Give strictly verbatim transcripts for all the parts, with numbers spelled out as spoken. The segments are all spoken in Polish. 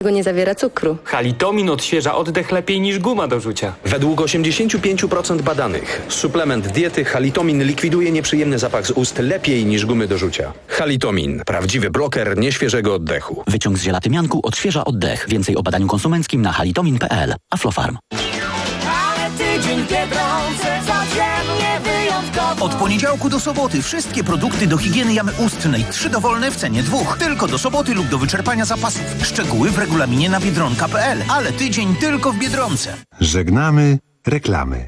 nie zawiera cukru. Halitomin odświeża oddech lepiej niż guma do rzucia. Według osiemdziesiąt pięć procent badanych suplement diety Halitomin likwiduje nieprzyjemny zapach z ust lepiej niż gumy do rzucia. Halitomin. Prawdziwy bloker nieświeżego oddechu. Wyciąg z ziela tymianku odświeża oddech. Więcej o badaniu konsumenckim na halitomin kropka p l. Aflofarm. Od poniedziałku do soboty wszystkie produkty do higieny jamy ustnej. Trzy dowolne w cenie dwóch. Tylko do soboty lub do wyczerpania zapasów. Szczegóły w regulaminie na biedronka kropka p l. Ale tydzień tylko w Biedronce. Żegnamy reklamy.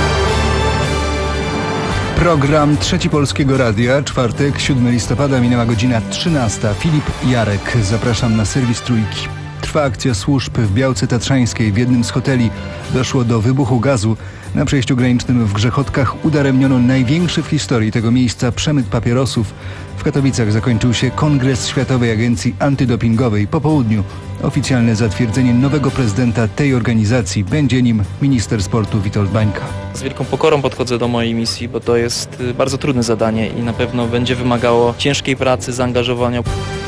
Program Trzeci Polskiego Radia, czwartek, siódmego listopada, minęła godzina trzynasta. Filip Jarek, zapraszam na serwis Trójki. Trwa akcja służb w Białce Tatrzańskiej. W jednym z hoteli doszło do wybuchu gazu. Na przejściu granicznym w Grzechotkach udaremniono największy w historii tego miejsca przemyt papierosów. W Katowicach zakończył się Kongres Światowej Agencji Antydopingowej. Po południu oficjalne zatwierdzenie nowego prezydenta tej organizacji. Będzie nim minister sportu Witold Bańka. Z wielką pokorą podchodzę do mojej misji, bo to jest bardzo trudne zadanie i na pewno będzie wymagało ciężkiej pracy, zaangażowania.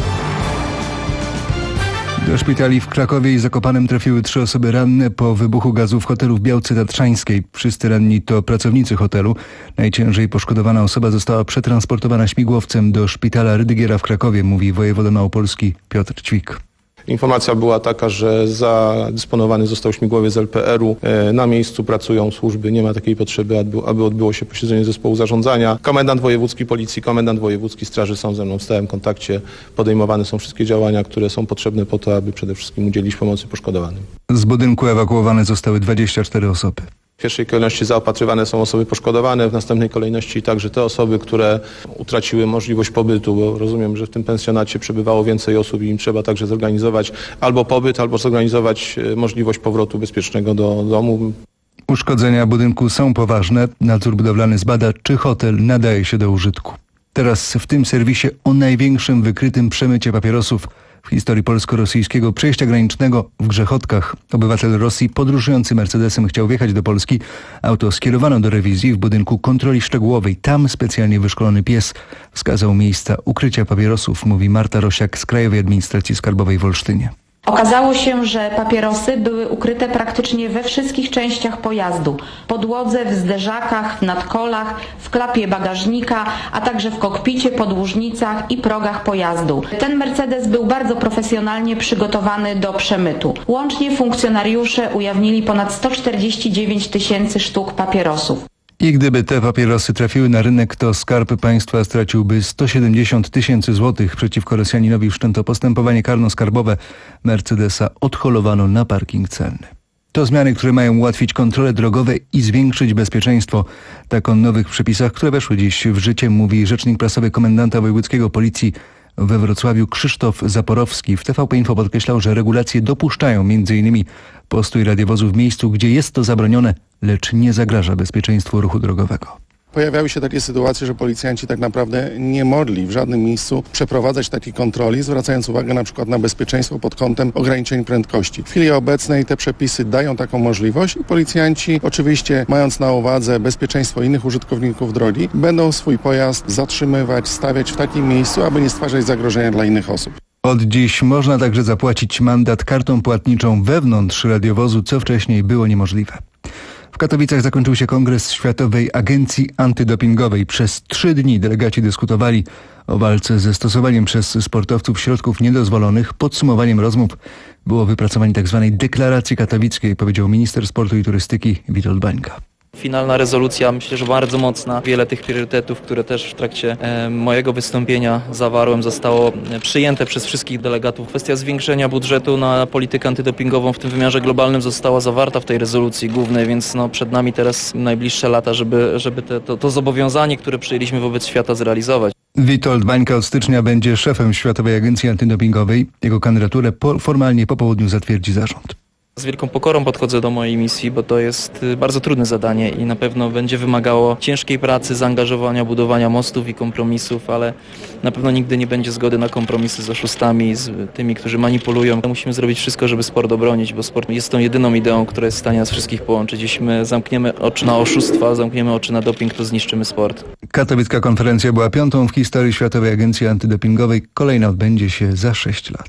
Do szpitali w Krakowie i Zakopanem trafiły trzy osoby ranne po wybuchu gazu w hotelu w Białce Tatrzańskiej. Wszyscy ranni to pracownicy hotelu. Najciężej poszkodowana osoba została przetransportowana śmigłowcem do szpitala Rydygiera w Krakowie, mówi wojewoda małopolski Piotr Ćwik. Informacja była taka, że zadysponowany został śmigłowiec z L P R u. Na miejscu pracują służby, nie ma takiej potrzeby, aby odbyło się posiedzenie zespołu zarządzania. Komendant wojewódzki Policji, komendant wojewódzki Straży są ze mną w stałym kontakcie. Podejmowane są wszystkie działania, które są potrzebne po to, aby przede wszystkim udzielić pomocy poszkodowanym. Z budynku ewakuowane zostały dwadzieścia cztery osoby. W pierwszej kolejności zaopatrywane są osoby poszkodowane, w następnej kolejności także te osoby, które utraciły możliwość pobytu, bo rozumiem, że w tym pensjonacie przebywało więcej osób i im trzeba także zorganizować albo pobyt, albo zorganizować możliwość powrotu bezpiecznego do domu. Uszkodzenia budynku są poważne. Nadzór budowlany zbada, czy hotel nadaje się do użytku. Teraz w tym serwisie o największym wykrytym przemycie papierosów w historii polsko-rosyjskiego przejścia granicznego w Grzechotkach. Obywatel Rosji podróżujący Mercedesem chciał wjechać do Polski. Auto skierowano do rewizji w budynku kontroli szczegółowej. Tam specjalnie wyszkolony pies wskazał miejsca ukrycia papierosów, mówi Marta Rosiak z Krajowej Administracji Skarbowej w Olsztynie. Okazało się, że papierosy były ukryte praktycznie we wszystkich częściach pojazdu. Podłodze, w zderzakach, w nadkolach, w klapie bagażnika, a także w kokpicie, podłużnicach i progach pojazdu. Ten Mercedes był bardzo profesjonalnie przygotowany do przemytu. Łącznie funkcjonariusze ujawnili ponad sto czterdzieści dziewięć tysięcy sztuk papierosów. I gdyby te papierosy trafiły na rynek, to Skarb Państwa straciłby sto siedemdziesiąt tysięcy złotych. Przeciwko Rosjaninowi wszczęto postępowanie karno-skarbowe. Mercedesa odholowano na parking celny. To zmiany, które mają ułatwić kontrole drogowe i zwiększyć bezpieczeństwo. Tak o nowych przepisach, które weszły dziś w życie, mówi rzecznik prasowy komendanta wojewódzkiego Policji we Wrocławiu Krzysztof Zaporowski. W T V P Info podkreślał, że regulacje dopuszczają między innymi postój radiowozu w miejscu, gdzie jest to zabronione, lecz nie zagraża bezpieczeństwu ruchu drogowego. Pojawiały się takie sytuacje, że policjanci tak naprawdę nie mogli w żadnym miejscu przeprowadzać takiej kontroli, zwracając uwagę na przykład na bezpieczeństwo pod kątem ograniczeń prędkości. W chwili obecnej te przepisy dają taką możliwość i policjanci, oczywiście mając na uwadze bezpieczeństwo innych użytkowników drogi, będą swój pojazd zatrzymywać, stawiać w takim miejscu, aby nie stwarzać zagrożenia dla innych osób. Od dziś można także zapłacić mandat kartą płatniczą wewnątrz radiowozu, co wcześniej było niemożliwe. W Katowicach zakończył się Kongres Światowej Agencji Antydopingowej. Przez trzy dni delegaci dyskutowali o walce ze stosowaniem przez sportowców środków niedozwolonych. Podsumowaniem rozmów było wypracowanie tzw. deklaracji katowickiej, powiedział minister sportu i turystyki Witold Bańka. Finalna rezolucja, myślę, że bardzo mocna. Wiele tych priorytetów, które też w trakcie e, mojego wystąpienia zawarłem, zostało przyjęte przez wszystkich delegatów. Kwestia zwiększenia budżetu na politykę antydopingową w tym wymiarze globalnym została zawarta w tej rezolucji głównej, więc no, przed nami teraz najbliższe lata, żeby, żeby te, to, to zobowiązanie, które przyjęliśmy wobec świata, zrealizować. Witold Bańka od stycznia będzie szefem Światowej Agencji Antydopingowej. Jego kandydaturę po, formalnie po południu zatwierdzi zarząd. Z wielką pokorą podchodzę do mojej misji, bo to jest bardzo trudne zadanie i na pewno będzie wymagało ciężkiej pracy, zaangażowania, budowania mostów i kompromisów, ale na pewno nigdy nie będzie zgody na kompromisy z oszustami, z tymi, którzy manipulują. Musimy zrobić wszystko, żeby sport obronić, bo sport jest tą jedyną ideą, która jest w stanie nas wszystkich połączyć. Jeśli my zamkniemy oczy na oszustwa, zamkniemy oczy na doping, to zniszczymy sport. Katowicka konferencja była piątą w historii Światowej Agencji Antydopingowej. Kolejna odbędzie się za sześć lat.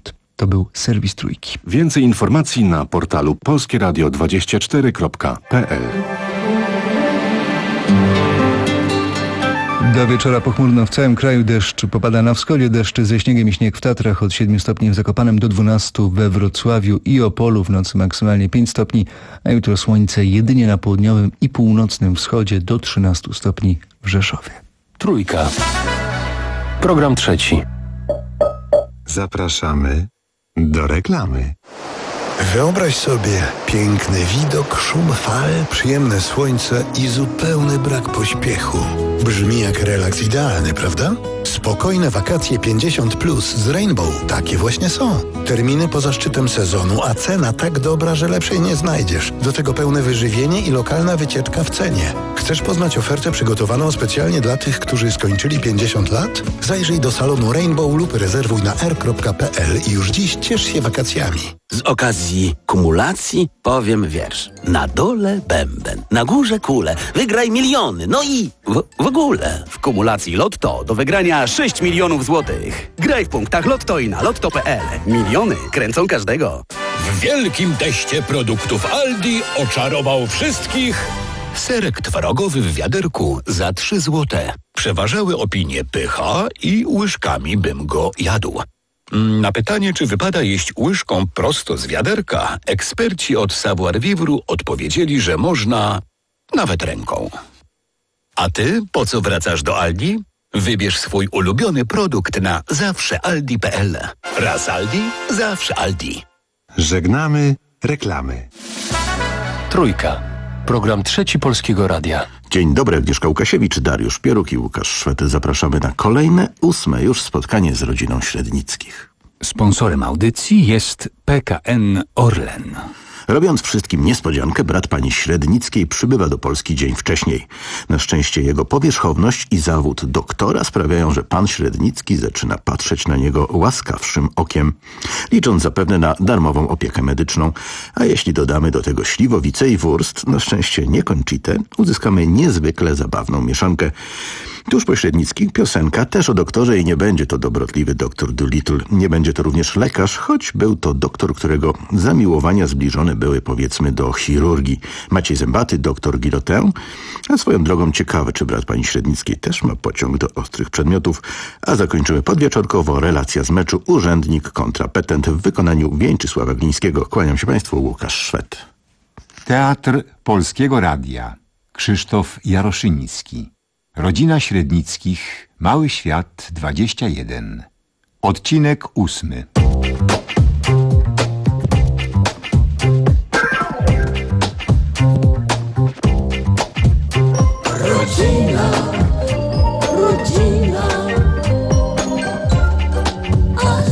To był serwis Trójki. Więcej informacji na portalu polskie radio dwadzieścia cztery kropka p l. Do wieczora pochmurno w całym kraju, deszcz popada na wschodzie, deszcz ze śniegiem i śnieg w Tatrach, od siedmiu stopni w Zakopanem do dwunastu we Wrocławiu i Opolu, w nocy maksymalnie pięć stopni, a jutro słońce jedynie na południowym i północnym wschodzie do trzynastu stopni w Rzeszowie. Trójka. Program trzeci. Zapraszamy do reklamy. Wyobraź sobie piękny widok, szum fal, przyjemne słońce i zupełny brak pośpiechu. Brzmi jak relaks idealny, prawda? Spokojne wakacje pięćdziesiąt plus z Rainbow. Takie właśnie są. Terminy poza szczytem sezonu, a cena tak dobra, że lepszej nie znajdziesz. Do tego pełne wyżywienie i lokalna wycieczka w cenie. Chcesz poznać ofertę przygotowaną specjalnie dla tych, którzy skończyli pięćdziesiąt lat? Zajrzyj do salonu Rainbow lub rezerwuj na r kropka p l i już dziś ciesz się wakacjami. Z okazji kumulacji powiem wiersz. Na dole bęben, na górze kule, wygraj miliony, no i w, w ogóle. W kumulacji Lotto do wygrania sześć milionów złotych. Graj w punktach Lotto i na lotto kropka p l. Miliony kręcą każdego. W wielkim teście produktów Aldi oczarował wszystkich serek twarogowy w wiaderku za trzy złote. Przeważały opinie pycha i łyżkami bym go jadł. Na pytanie, czy wypada jeść łyżką prosto z wiaderka, eksperci od Savoir Vivre odpowiedzieli, że można nawet ręką. A ty po co wracasz do Aldi? Wybierz swój ulubiony produkt na zawsze aldi kropka p l. Raz Aldi, zawsze Aldi. Żegnamy reklamy. Trójka. Program trzeci Polskiego Radia. Dzień dobry, Agnieszka Łukasiewicz, Dariusz Pieruk i Łukasz Szwety. Zapraszamy na kolejne, ósme już spotkanie z rodziną Średnickich. Sponsorem audycji jest P K N Orlen. Robiąc wszystkim niespodziankę, brat pani Średnickiej przybywa do Polski dzień wcześniej. Na szczęście jego powierzchowność i zawód doktora sprawiają, że pan Średnicki zaczyna patrzeć na niego łaskawszym okiem, licząc zapewne na darmową opiekę medyczną. A jeśli dodamy do tego śliwowice i wurst, na szczęście nie Conchitę, uzyskamy niezwykle zabawną mieszankę. Tuż po Średnickich piosenka też o doktorze i nie będzie to dobrotliwy doktor Dolittle. Nie będzie to również lekarz, choć był to doktor, którego zamiłowania zbliżone były powiedzmy do chirurgii. Maciej Zębaty, doktor Guillotin, a swoją drogą ciekawe, czy brat pani Średnickiej też ma pociąg do ostrych przedmiotów. A zakończymy podwieczorkowo relacja z meczu urzędnik kontra petent w wykonaniu Wieńczysława Glińskiego. Kłaniam się państwu, Łukasz Szwed. Teatr Polskiego Radia. Krzysztof Jaroszyński. Rodzina Średnickich, Mały Świat dwadzieścia jeden. Odcinek ósmy. Rodzina, rodzina. Ach.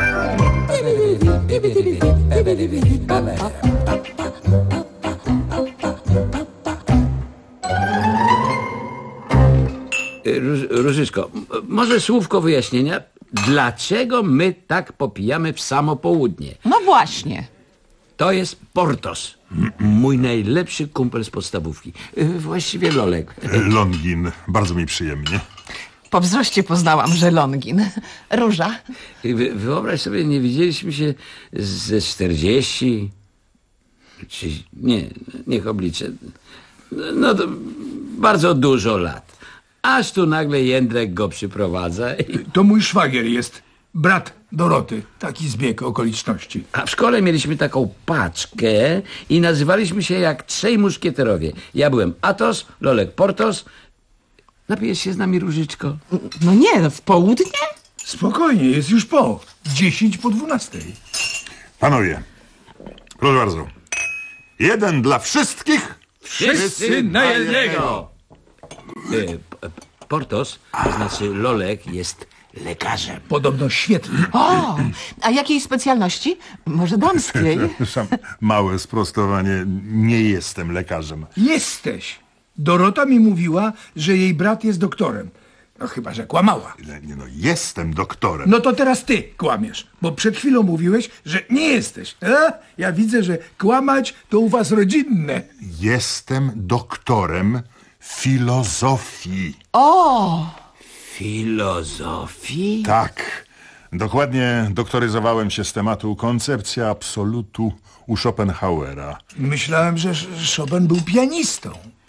Różyczko, może słówko wyjaśnienia, dlaczego my tak popijamy w samo południe? No właśnie. To jest Portos, m- mój najlepszy kumpel z podstawówki. Właściwie Lolek. Longin, bardzo mi przyjemnie. Po wzroście poznałam, że Longin. Róża. Wy, wyobraź sobie, nie widzieliśmy się ze czterdzieści, czy nie, niech obliczę, no to bardzo dużo lat. Aż tu nagle Jędrek go przyprowadza i... To mój szwagier jest, brat Doroty. Taki zbieg okoliczności. A w szkole mieliśmy taką paczkę i nazywaliśmy się jak trzej muszkieterowie. Ja byłem Athos, Lolek Portos. Napijesz się z nami, Różyczko? No nie, no w południe? Spokojnie, jest już po. Dziesięć po dwunastej. Panowie, proszę bardzo. Jeden dla wszystkich. Wszyscy na jednego! Portos, to znaczy Lolek, jest lekarzem. Podobno świetny. O, a jakiej specjalności? Może damskiej? Małe sprostowanie. Nie jestem lekarzem. Jesteś. Dorota mi mówiła, że jej brat jest doktorem. No chyba, że kłamała. Nie, no, jestem doktorem. No to teraz ty kłamiesz, bo przed chwilą mówiłeś, że nie jesteś. E? Ja widzę, że kłamać to u was rodzinne. Jestem doktorem filozofii. O! Filozofii? Tak. Dokładnie doktoryzowałem się z tematu koncepcja absolutu u Schopenhauera. Myślałem, że Chopin był pianistą.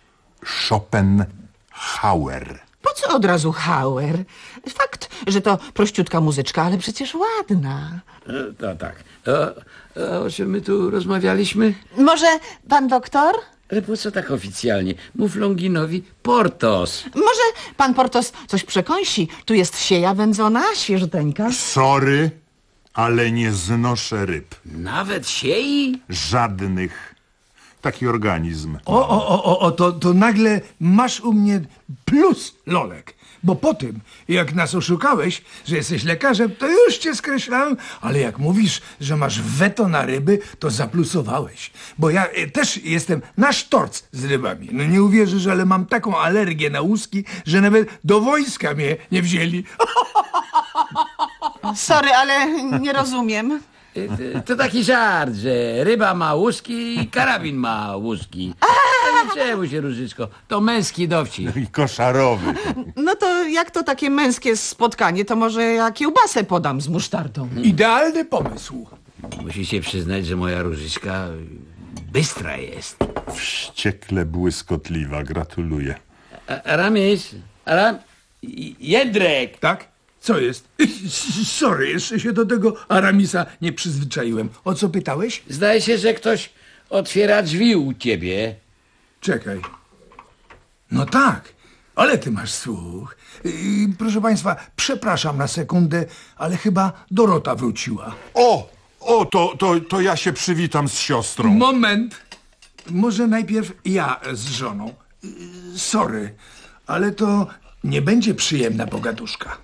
Schopenhauer. Po co od razu Hauer? Fakt, że to prościutka muzyczka, ale przecież ładna. E, to tak. O, o czym my tu rozmawialiśmy? Może pan doktor? Ale po co tak oficjalnie? Mów Longinowi Portos. Może pan Portos coś przekąsi? Tu jest sieja wędzona, świeżuteńka. Sorry, ale nie znoszę ryb. Nawet siei? Żadnych. Taki organizm. O, o, o, o, o to, to nagle masz u mnie plus, Lolek. Bo po tym, jak nas oszukałeś, że jesteś lekarzem, to już cię skreślałem, ale jak mówisz, że masz weto na ryby, to zaplusowałeś. Bo ja e, też jestem na sztorc z rybami. No nie uwierzysz, ale mam taką alergię na łuski, że nawet do wojska mnie nie wzięli. Sorry, ale nie rozumiem. To taki żart, że ryba ma łuski i karabin ma łuski. Nie czemu się, Różyczko? To męski dowcip. I koszarowy. No to jak to takie męskie spotkanie, to może ja kiełbasę podam z musztardą. Idealny pomysł. Musicie przyznać, że moja Różyczka bystra jest. Wściekle błyskotliwa, gratuluję. A- Aramis, Aram... Jędrek! Tak? Co jest? Sorry, jeszcze się do tego Aramisa nie przyzwyczaiłem. O co pytałeś? Zdaje się, że ktoś otwiera drzwi u ciebie. Czekaj. No tak, ale ty masz słuch. Yy, proszę państwa, przepraszam na sekundę, ale chyba Dorota wróciła. O! O, to, to, to ja się przywitam z siostrą. Moment. Może najpierw ja z żoną. Yy, sorry, ale to nie będzie przyjemna pogaduszka.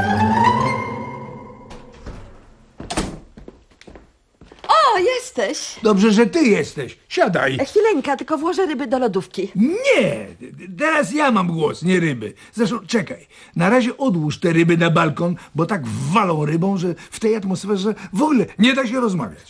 O, jesteś! Dobrze, że ty jesteś. Siadaj. Chwileńka, tylko włożę ryby do lodówki. Nie! Teraz ja mam głos, nie ryby. Zresztą czekaj. Na razie odłóż te ryby na balkon, bo tak walą rybą, że w tej atmosferze w ogóle nie da się rozmawiać.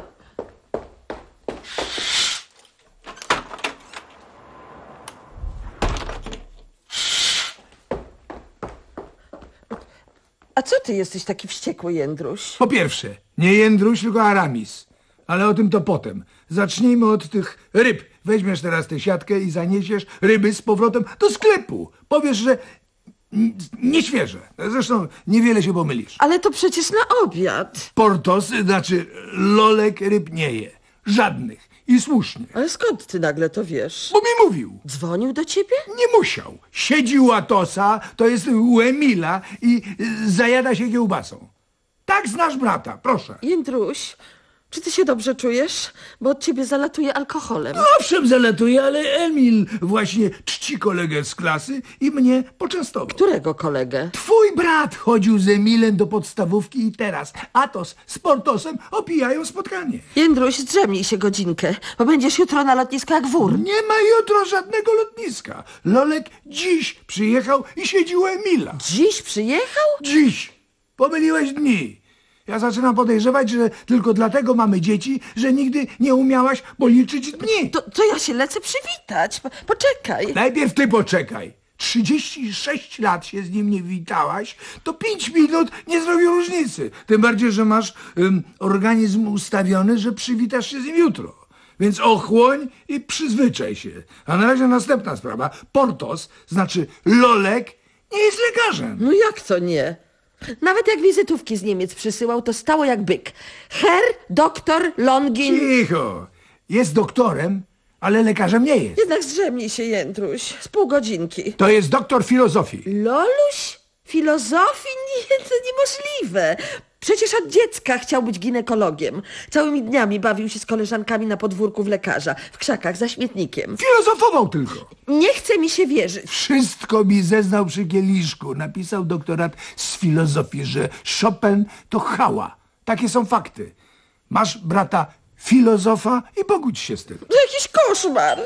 A co ty jesteś taki wściekły, Jędruś? Po pierwsze, nie Jędruś, tylko Aramis. Ale o tym to potem. Zacznijmy od tych ryb. Weźmiesz teraz tę siatkę i zaniesiesz ryby z powrotem do sklepu. Powiesz, że n- nieświeże. Zresztą niewiele się pomylisz. Ale to przecież na obiad. Portos, znaczy Lolek ryb nie je. Żadnych. I słusznie. Ale skąd ty nagle to wiesz? Bo mi mówił. Dzwonił do ciebie? Nie musiał. Siedzi u Atosa, to jest u Emila i y, zajada się kiełbasą. Tak znasz brata, proszę. Jędruś, czy ty się dobrze czujesz? Bo od ciebie zalatuje alkoholem. Owszem, zalatuje, ale Emil właśnie czci kolegę z klasy i mnie poczęstował. Którego kolegę? Twój brat chodził z Emilem do podstawówki i teraz Atos z Portosem opijają spotkanie. Jędruś, zdrzemnij się godzinkę, bo będziesz jutro na lotnisku jak wór. Nie ma jutro żadnego lotniska. Lolek dziś przyjechał i siedzi u Emila. Dziś przyjechał? Dziś. Pomyliłeś dni. Ja zaczynam podejrzewać, że tylko dlatego mamy dzieci, że nigdy nie umiałaś policzyć dni. To, to ja się lecę przywitać. Po, poczekaj. Najpierw ty poczekaj. trzydzieści sześć lat się z nim nie witałaś, to pięć minut nie zrobi różnicy. Tym bardziej, że masz ym, organizm ustawiony, że przywitasz się z nim jutro. Więc ochłoń i przyzwyczaj się. A na razie następna sprawa. Portos, znaczy Lolek, nie jest lekarzem. No jak to nie? Nawet jak wizytówki z Niemiec przysyłał, to stało jak byk. Herr doktor Longin. Cicho. Jest doktorem, ale lekarzem nie jest. Jednak zdrzemnij się, Jędruś. Z pół godzinki. To jest doktor filozofii. Loluś? Filozofii? Nie, to niemożliwe. Przecież od dziecka chciał być ginekologiem. Całymi dniami bawił się z koleżankami na podwórku w lekarza, w krzakach za śmietnikiem. Filozofował tylko. Nie chce mi się wierzyć. Wszystko mi zeznał przy kieliszku. Napisał doktorat z filozofii, że Chopin to chała. Takie są fakty. Masz brata filozofa i pogódź się z tym. To jakiś koszmar.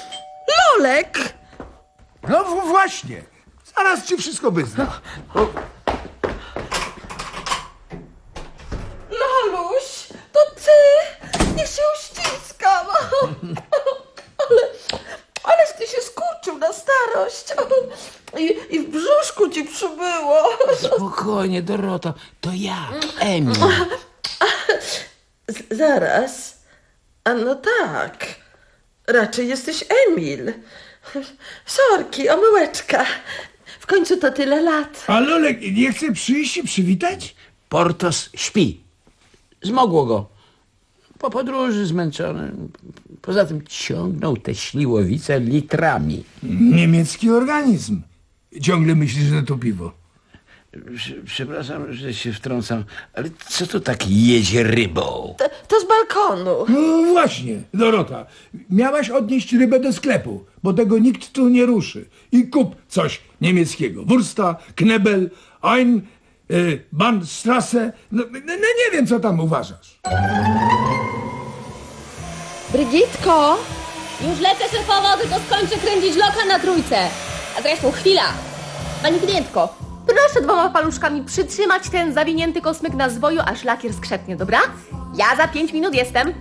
Lolek! No w- właśnie. Zaraz ci wszystko wyznam. O, Loluś, to ty! Niech się uściskam. Ale, ależ ty się skurczył na starość. I, i w brzuszku ci przybyło. Spokojnie, Doroto, to ja, Emil. Z- zaraz. A no tak. Raczej jesteś Emil. Sorki, omyłeczka. W końcu to tyle lat. A Lolek nie chce przyjść i przywitać? Portos śpi. Zmogło go. Po podróży zmęczony. Poza tym ciągnął te śliwowice litrami. Niemiecki organizm. Ciągle myślisz, że to piwo. Przepraszam, że się wtrącam, ale co to tak jedzie rybą? To, to z balkonu. No właśnie, Dorota. Miałaś odnieść rybę do sklepu, bo tego nikt tu nie ruszy. I kup coś niemieckiego. Wursta, Knebel, Ein, y, Bahnstrasse. No, no, no nie wiem, co tam uważasz. Brygitko! Już lecę, szefowo, tylko skończę kręcić loka na trójce. A zresztą chwila. Pani klientko, proszę dwoma paluszkami przytrzymać ten zawinięty kosmyk na zwoju, aż lakier skrzepnie, dobra? Ja za pięć minut jestem.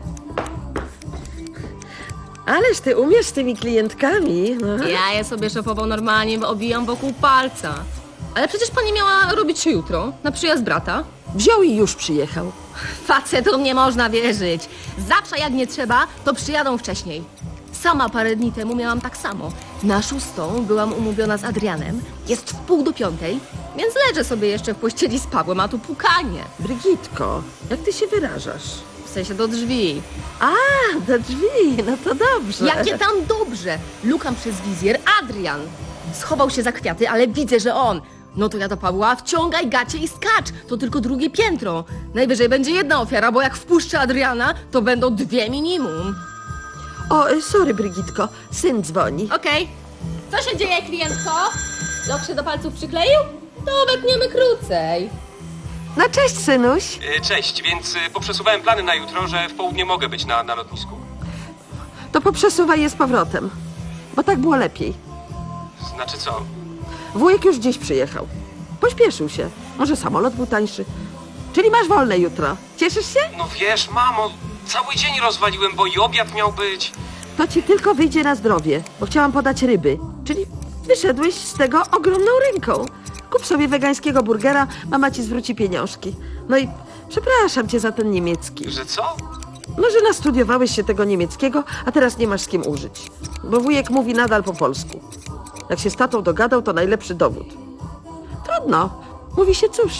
Ależ ty umiesz z tymi klientkami. No. Ja je sobie, szefowo, normalnie obijam wokół palca. Ale przecież pani miała robić się jutro, na przyjazd brata. Wziął i już przyjechał. Facetom nie można wierzyć. Zawsze jak nie trzeba, to przyjadą wcześniej. Sama parę dni temu miałam tak samo. Na szóstą byłam umówiona z Adrianem. Jest w pół do piątej, więc leżę sobie jeszcze w pościeli z Pawłem, a tu pukanie. Brygitko, jak ty się wyrażasz? W sensie do drzwi. A, do drzwi, no to dobrze. Jakie tam dobrze? Lukam przez wizjer. Adrian. Schował się za kwiaty, ale widzę, że on. No to ja do Pawła, wciągaj gacie i skacz. To tylko drugie piętro. Najwyżej będzie jedna ofiara, bo jak wpuszczę Adriana, to będą dwie minimum. O, sorry, Brygitko, syn dzwoni. Okej. Okay. Co się dzieje, klientko? Lok się do palców przykleił? To obetniemy krócej. No cześć, synuś. Cześć, więc poprzesuwałem plany na jutro, że w południe mogę być na, na lotnisku. To poprzesuwaj je z powrotem, bo tak było lepiej. Znaczy co? Wujek już dziś przyjechał. Pośpieszył się. Może samolot był tańszy. Czyli masz wolne jutro. Cieszysz się? No wiesz, mamo, cały dzień rozwaliłem, bo i obiad miał być. To ci tylko wyjdzie na zdrowie, bo chciałam podać ryby. Czyli wyszedłeś z tego ogromną ręką. Kup sobie wegańskiego burgera, mama ci zwróci pieniążki. No i przepraszam cię za ten niemiecki. Że co? No, że nastudiowałeś się tego niemieckiego, a teraz nie masz z kim użyć. Bo wujek mówi nadal po polsku. Jak się z tatą dogadał, to najlepszy dowód. Trudno. Mówi się cóż.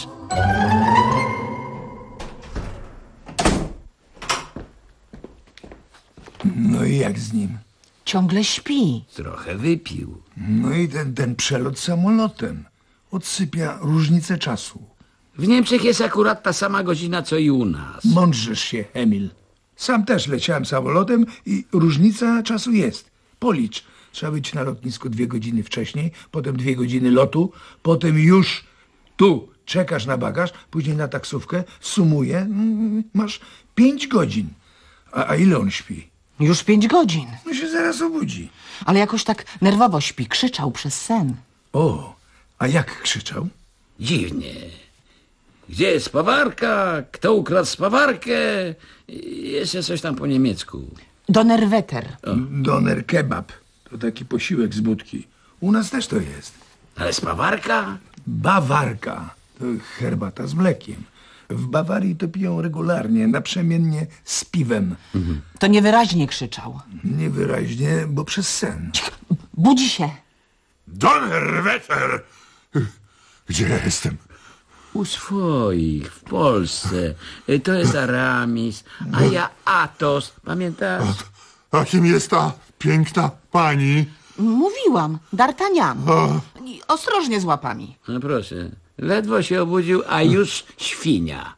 No i jak z nim? Ciągle śpi. Trochę wypił. No i ten, ten przelot samolotem. Odsypia różnicę czasu. W Niemczech jest akurat ta sama godzina, co i u nas. Mądrzysz się, Emil. Sam też leciałem samolotem i różnica czasu jest. Policz. Trzeba być na lotnisku dwie godziny wcześniej, potem dwie godziny lotu, potem już tu czekasz na bagaż, później na taksówkę, sumuje, mm, masz pięć godzin. A, a ile on śpi? Już pięć godzin. No się zaraz obudzi. Ale jakoś tak nerwowo śpi, krzyczał przez sen. O, a jak krzyczał? Dziwnie. Gdzie jest spawarka? Kto ukradł spawarkę? Jeszcze coś tam po niemiecku. Donerwetter. Doner kebab. To taki posiłek z budki. U nas też to jest. Ale spawarka? Bawarka. To herbata z mlekiem. W Bawarii to piją regularnie, naprzemiennie z piwem. Mhm. To niewyraźnie krzyczał. Niewyraźnie, bo przez sen. Budzi się. Donnerwetter! Gdzie ja jestem? U swoich, w Polsce. To jest Aramis, a ja Athos. Pamiętasz? A, a kim jest ta piękna pani? Mówiłam, D'Artagnan. I ostrożnie z łapami. No proszę, ledwo się obudził, a już świnia.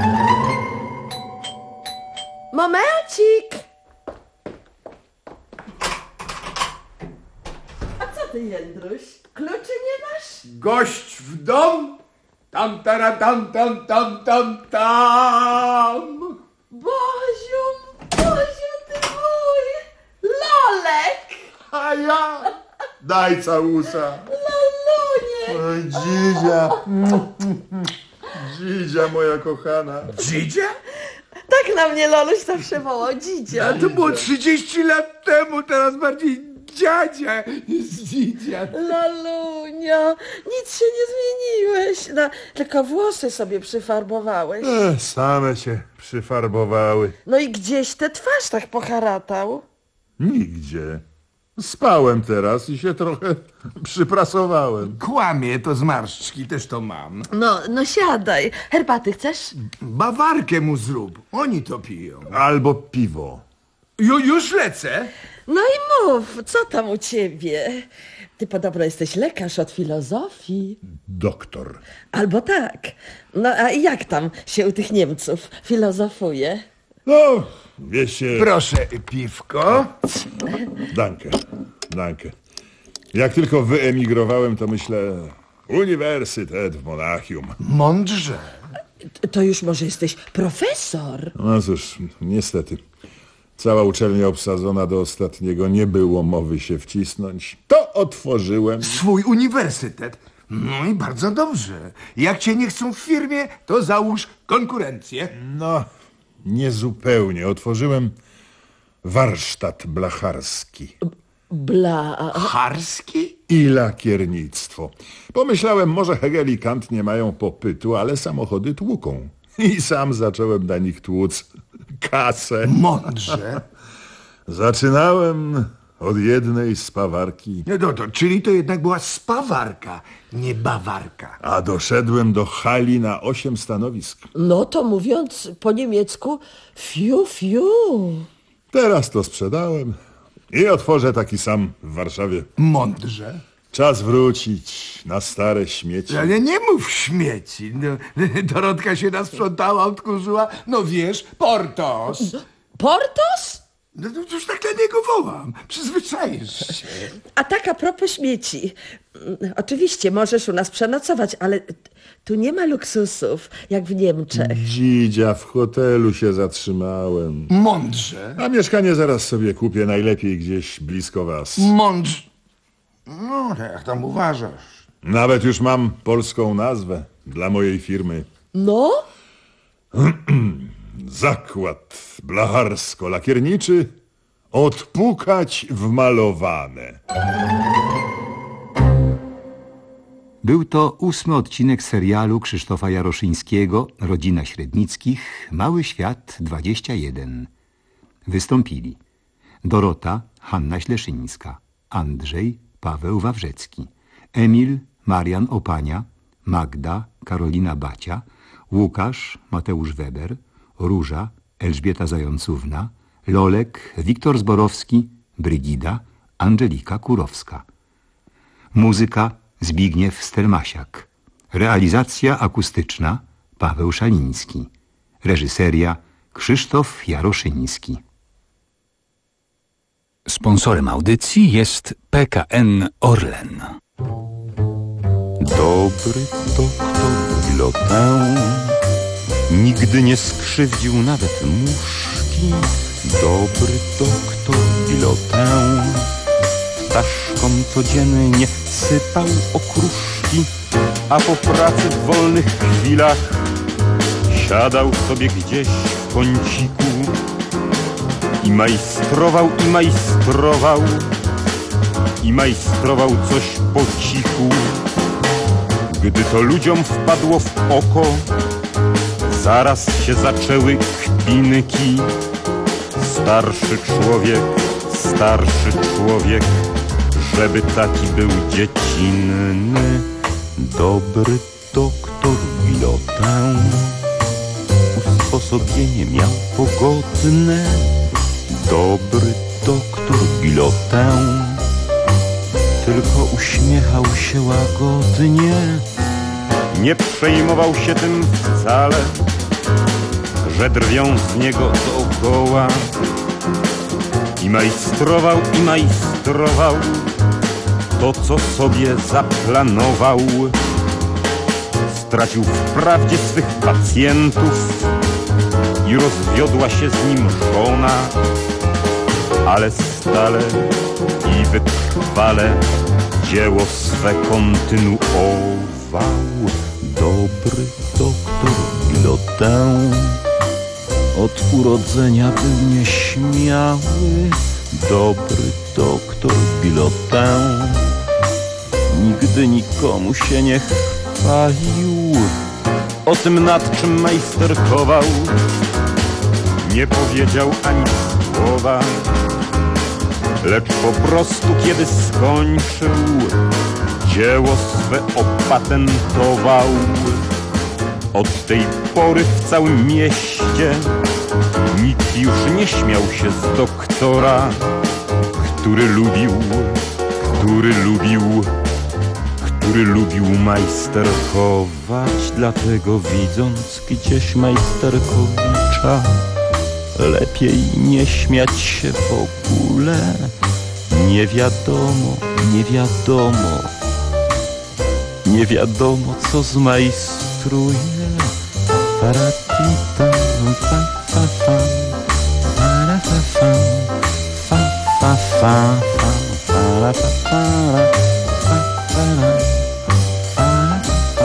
Momencik! A co ty, Jędruś? Kluczy nie masz? Gość w dom? Tam, tara, tam, tam, tam, tam, tam. Boziu, Boziu, ty mój! Lolek! A ja? Daj całusa. Lolunie! Oj, Dzidzia. Dzidzia moja kochana. Dzidzia? Tak na mnie Loluś zawsze wołał, Dzidzia. A to było trzydzieści lat temu, teraz bardziej dziadzia, z dzidzia. Lalunio, nic się nie zmieniłeś. No, tylko włosy sobie przyfarbowałeś. E, same się przyfarbowały. No i gdzieś tę twarz tak poharatał? Nigdzie. Spałem teraz i się trochę przyprasowałem. Kłamie, to zmarszczki, też to mam. No, no siadaj. Herbaty chcesz? Bawarkę mu zrób, oni to piją. Albo piwo. Ju, już lecę. No i mów, co tam u ciebie? Ty podobno jesteś lekarz od filozofii. Doktor. Albo tak. No a jak tam się u tych Niemców filozofuje? No, wiecie... Proszę, piwko. Danke, danke. Jak tylko wyemigrowałem, to myślę... Uniwersytet w Monachium. Mądrze. To już może jesteś profesor? No cóż, niestety. Cała uczelnia obsadzona do ostatniego, nie było mowy się wcisnąć. To otworzyłem. Swój uniwersytet. No i bardzo dobrze. Jak cię nie chcą w firmie, to załóż konkurencję. No, niezupełnie. Otworzyłem warsztat blacharski. Blacharski? I lakiernictwo. Pomyślałem, może Hegel i Kant nie mają popytu, ale samochody tłuką. I sam zacząłem na nich tłuc kasę. Mądrze. Zaczynałem od jednej spawarki. No to, to, czyli to jednak była spawarka, nie bawarka. A doszedłem do hali na osiem stanowisk. No to mówiąc po niemiecku, fiu, fiu. Teraz to sprzedałem i otworzę taki sam w Warszawie. Mądrze. Czas wrócić na stare śmieci. Ale nie mów śmieci. No, Dorotka się nasprzątała, odkurzyła. No wiesz, Portos. Portos? No to już tak na niego wołam. Przyzwyczaisz się. A tak a propos śmieci. Oczywiście możesz u nas przenocować, ale tu nie ma luksusów, jak w Niemczech. Dzidzia, w hotelu się zatrzymałem. Mądrze. A mieszkanie zaraz sobie kupię, najlepiej gdzieś blisko was. Mądrze. No, jak tam uważasz? Nawet już mam polską nazwę dla mojej firmy. No? Zakład blacharsko-lakierniczy Odpukać w malowane. Był to ósmy odcinek serialu Krzysztofa Jaroszyńskiego Rodzina Średnickich, Mały Świat dwadzieścia jeden. Wystąpili Dorota, Hanna Śleszyńska, Andrzej, Paweł Wawrzecki, Emil, Marian Opania, Magda, Karolina Bacia, Łukasz, Mateusz Weber, Róża, Elżbieta Zającówna, Lolek, Wiktor Zborowski, Brygida, Angelika Kurowska. Muzyka Zbigniew Stelmasiak. Realizacja akustyczna Paweł Szaliński. Reżyseria Krzysztof Jaroszyński. Sponsorem audycji jest P K N Orlen. Dobry doktor Bilotin nigdy nie skrzywdził nawet muszki. Dobry doktor Bilotin ptaszkom codziennie sypał okruszki, a po pracy w wolnych chwilach siadał sobie gdzieś w kąciku i majstrował, i majstrował, i majstrował coś po cichu. Gdy to ludziom wpadło w oko, zaraz się zaczęły kpinki. Starszy człowiek, starszy człowiek, żeby taki był dziecinny. Dobry doktor Bilotin usposobienie miał pogodne. Dobry doktor Bilotin tylko uśmiechał się łagodnie. Nie przejmował się tym wcale, że drwią z niego dookoła. I majstrował, i majstrował to, co sobie zaplanował. Stracił wprawdzie swych pacjentów i rozwiodła się z nim żona, ale stale i wytrwale dzieło swe kontynuował. Dobry doktor Bilotin od urodzenia był nieśmiały. Dobry doktor Bilotin nigdy nikomu się nie chwalił o tym, nad czym majsterkował. Nie powiedział ani słowa, lecz po prostu kiedy skończył, dzieło swe opatentował. Od tej pory w całym mieście nikt już nie śmiał się z doktora, który lubił, który lubił, który lubił majsterkować. Dlatego widząc gdzieś majsterkowicza, lepiej nie śmiać się w ogóle. Nie wiadomo, nie wiadomo, nie wiadomo co zmajstruje. Paratita, fa, fa, fa, para, fa, fa, fa, fa, fa, fa, para, fa, para, fa, para, para,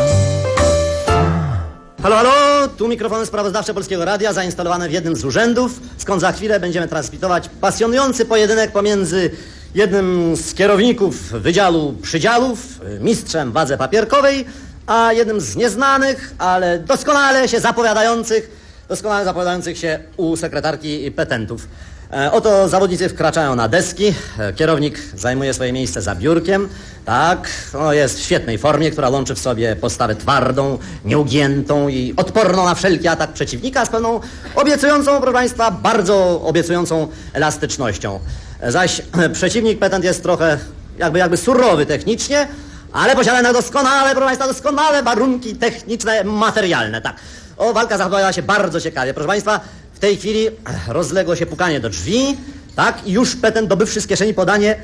Halo, halo, tu mikrofony sprawozdawcze Polskiego Radia zainstalowany w jednym z urzędów, skąd za chwilę będziemy transmitować pasjonujący pojedynek pomiędzy jednym z kierowników Wydziału Przydziałów, mistrzem w wadze papierkowej, a jednym z nieznanych, ale doskonale się zapowiadających, doskonale zapowiadających się u sekretarki petentów. E, oto zawodnicy wkraczają na deski, e, kierownik zajmuje swoje miejsce za biurkiem, tak, no jest w świetnej formie, która łączy w sobie postawę twardą, nieugiętą i odporną na wszelki atak przeciwnika z pewną obiecującą, proszę Państwa, bardzo obiecującą elastycznością. E, zaś e, przeciwnik petent jest trochę jakby, jakby surowy technicznie, ale posiada jednak doskonale, proszę Państwa, doskonale warunki techniczne, materialne, tak. O, walka zachowała się bardzo ciekawie, proszę Państwa. W tej chwili rozległo się pukanie do drzwi, tak, i już petent, dobywszy z kieszeni podanie,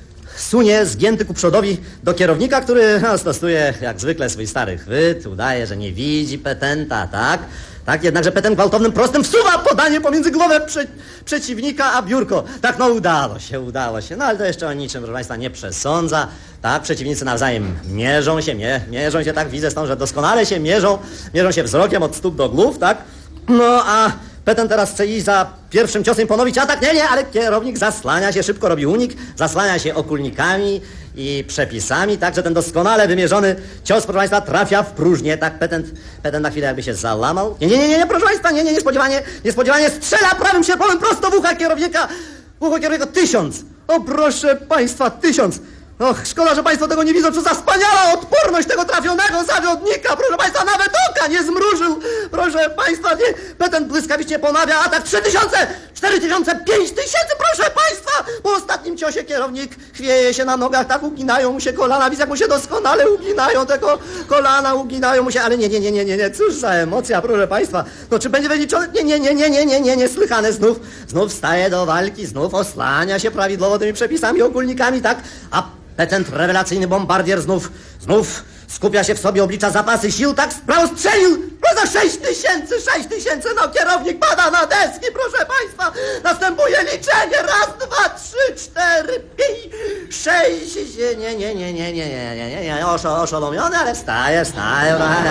sunie zgięty ku przodowi do kierownika, który no, stosuje jak zwykle swój stary chwyt, udaje, że nie widzi petenta, tak. Tak, jednakże petent gwałtownym prostem wsuwa podanie pomiędzy głowę prze przeciwnika a biurko. Tak, no udało się, udało się, no ale to jeszcze o niczym, proszę Państwa, nie przesądza. Tak, przeciwnicy nawzajem mierzą się, mie mierzą się, tak, widzę stąd, że doskonale się mierzą, mierzą się wzrokiem od stóp do głów, tak. No a petent teraz chce iść za pierwszym ciosem, ponowić atak, nie, nie, ale kierownik zaslania się, szybko robi unik, zasłania się okulnikami i przepisami, tak, że ten doskonale wymierzony cios, proszę Państwa, trafia w próżnię, tak, petent, petent na chwilę jakby się załamał. Nie, nie, nie, nie, nie, proszę Państwa, nie, nie, niespodziewanie, niespodziewanie strzela prawym sierpowym prosto w ucha kierownika, w ucho kierownika tysiąc, o proszę Państwa, tysiąc. Och, szkoda, że Państwo tego nie widzą, co za wspaniała odporność tego trafionego zawodnika, proszę Państwa, nawet oka nie zmrużył, proszę Państwa, nie, petent błyskawicznie ponawia atak, trzy tysiące, cztery tysiące, pięć tysięcy, proszę Państwa, po ostatnim ciosie kierownik chwieje się na nogach, tak uginają mu się kolana, widzę jak mu się doskonale uginają tego kolana, uginają mu się, ale nie, nie, nie, nie, nie, nie, cóż za emocja, proszę Państwa, no czy będzie wyliczone, nie, nie, nie, nie, nie, nie, nie, niesłychane, znów, znów staje do walki, znów oslania się prawidłowo tymi przepisami, ogólnikami, tak, a petent, rewelacyjny bombardier, znów, znów skupia się w sobie, oblicza zapasy sił, tak sprawo strzelił, proszę, sześć tysięcy, sześć tysięcy, no kierownik pada na deski, proszę Państwa, następuje liczenie, raz, dwa, trzy, cztery, pięć, sześć, nie, nie, nie, nie, nie, nie, nie, nie, nie, oszo, oszolomiony, ale wstaje, wstaje,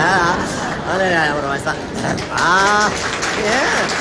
ale nie, proszę Państwa, a, nie.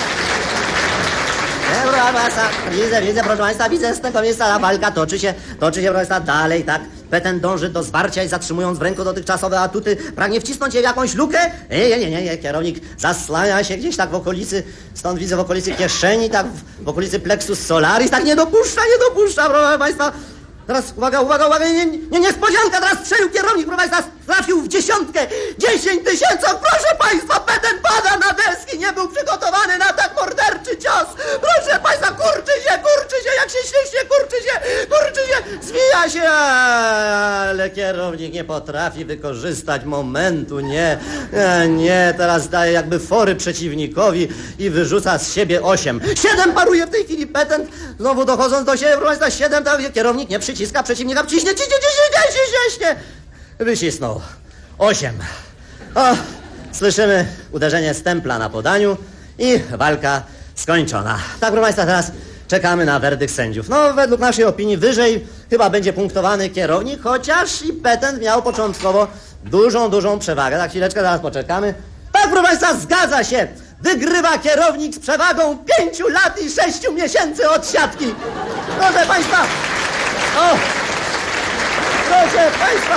Nie, proszę Państwa, widzę, widzę, proszę Państwa, widzę z tego miejsca ta walka toczy się, toczy się, proszę Państwa, dalej, tak. Petent dąży do zwarcia i zatrzymując w ręku dotychczasowe atuty, pragnie wcisnąć je w jakąś lukę. Nie, nie, nie, nie, nie, kierownik zaslania się gdzieś tak w okolicy, stąd widzę w okolicy kieszeni, tak w, w okolicy plexus solaris, tak nie dopuszcza, nie dopuszcza, proszę Państwa. Teraz uwaga, uwaga, uwaga, nie, nie, niespodzianka, teraz strzelił kierownik, proszę Państwa, trafił w dziesiątkę, dziesięć tysięcy, proszę Państwa, petent pada na deski, nie był przygotowany na tak morderczy cios, proszę Państwa, kurczy się, kurczy się, jak się ślicznie, kurczy się, kurczy się, zwija się, ale kierownik nie potrafi wykorzystać momentu, nie, nie, nie, teraz daje jakby fory przeciwnikowi i wyrzuca z siebie osiem, siedem paruje w tej chwili petent, znowu dochodząc do siebie, proszę Państwa, siedem, tam kierownik nie przyciska, przeciwnika ciśnie, ciśnie, ciśnie, ciśnie, ciśnie, wycisnął. Osiem. O, słyszymy uderzenie stempla na podaniu i walka skończona. Tak, proszę Państwa, teraz czekamy na werdykt sędziów. No, według naszej opinii wyżej chyba będzie punktowany kierownik, chociaż i petent miał początkowo dużą, dużą przewagę. Tak, chwileczkę, zaraz poczekamy. Tak, proszę Państwa, zgadza się. wygrywa kierownik z przewagą pięciu lat i sześciu miesięcy od siatki. Proszę państwa, o, proszę państwa.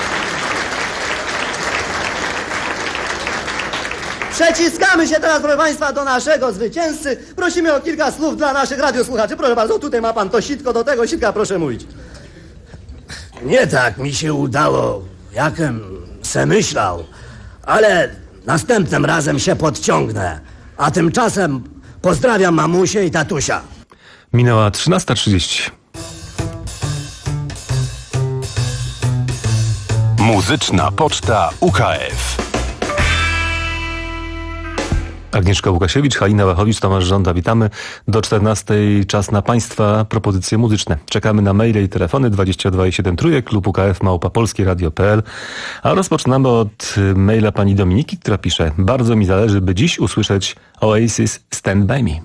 Przeciskamy się teraz, proszę państwa, do naszego zwycięzcy. Prosimy o kilka słów dla naszych radiosłuchaczy. Proszę bardzo, tutaj ma pan to sitko, do tego sitka proszę mówić. Nie tak mi się udało, jakem se myślał, ale następnym razem się podciągnę. A tymczasem pozdrawiam mamusię i tatusia. Minęła trzynasta trzydzieści. Muzyczna Poczta U K F. Agnieszka Łukasiewicz, Halina Wachowicz, Tomasz Żąda. Witamy. Do czternastej czas na Państwa propozycje muzyczne. Czekamy na maile i telefony dwadzieścia dwa i siedem trójek, klub U K F małpa polskieradio kropka p l. A rozpoczynamy od maila pani Dominiki, która pisze: bardzo mi zależy, by dziś usłyszeć Oasis Stand By Me.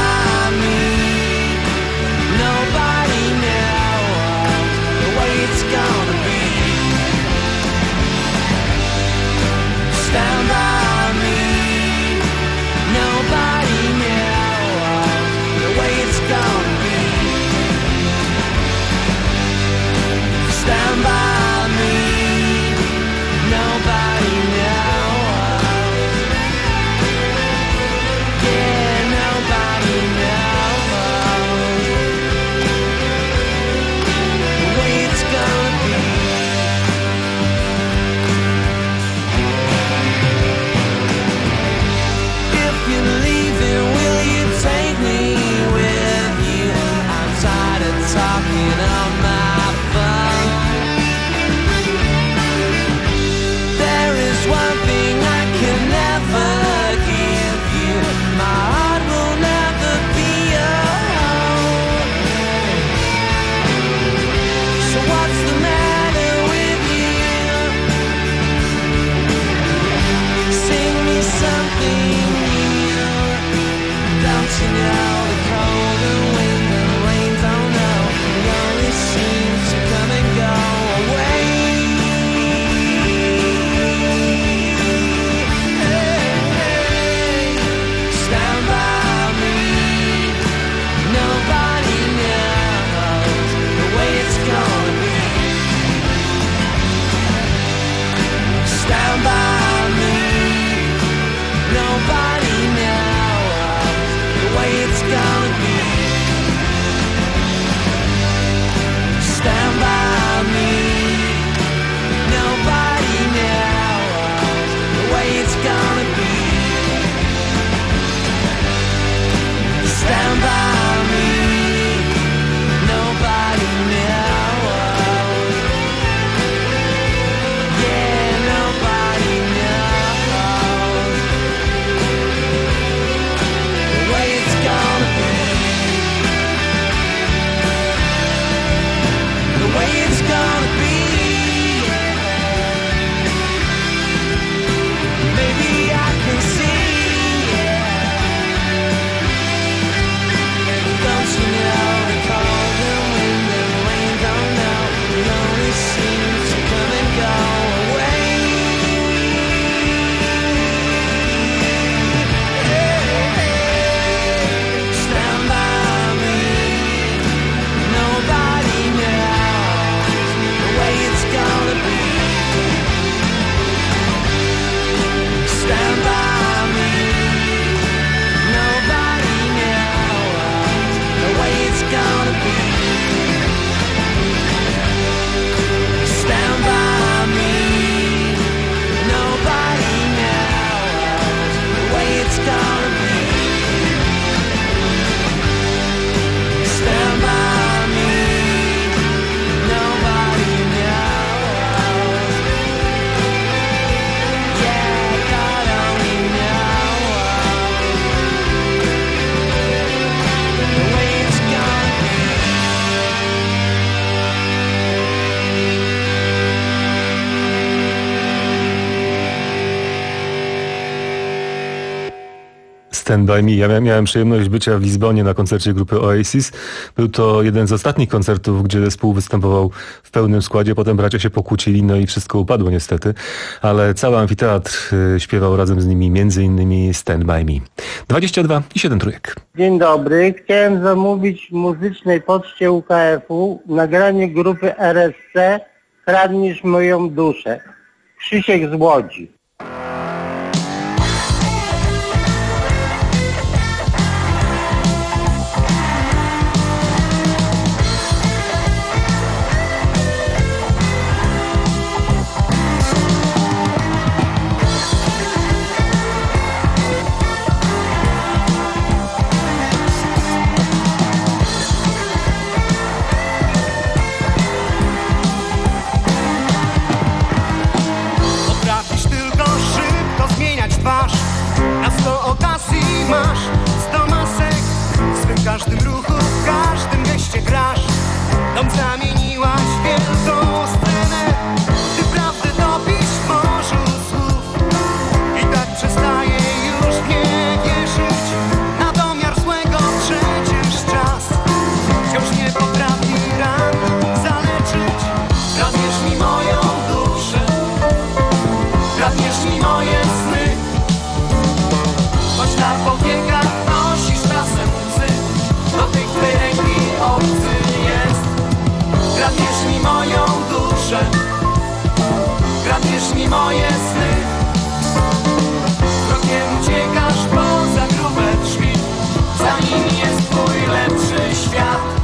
It's Stand By Me. Ja miałem, miałem przyjemność bycia w Lizbonie na koncercie grupy Oasis. Był to jeden z ostatnich koncertów, gdzie zespół występował w pełnym składzie. Potem bracia się pokłócili, no i wszystko upadło niestety. Ale cały amfiteatr y, śpiewał razem z nimi między innymi Stand By Me. dwadzieścia dwa i siedem trójek. Dzień dobry. Chciałem zamówić w muzycznej poczcie U K F-u nagranie grupy R S C Kradniesz moją duszę. Krzysiek z Łodzi. Masz sto masek, w swym każdym ruchu, w każdym geście grasz. Dom zamieniłaś w wielką scenę. Ty prawdę topisz w morzu słów i tak przestaje już w nie wierzyć. Na domiar złego przecież czas wciąż nie potrafi ran zaleczyć. Kradniesz mi moją duszę, kradniesz mi moje sny. Choć na powiekach nosisz czasem łzy, dotyk twej ręki obcy jest. Kradniesz mi moją duszę, kradniesz mi moje sny. Krokiem uciekasz poza grube drzwi, za nimi jest twój lepszy świat.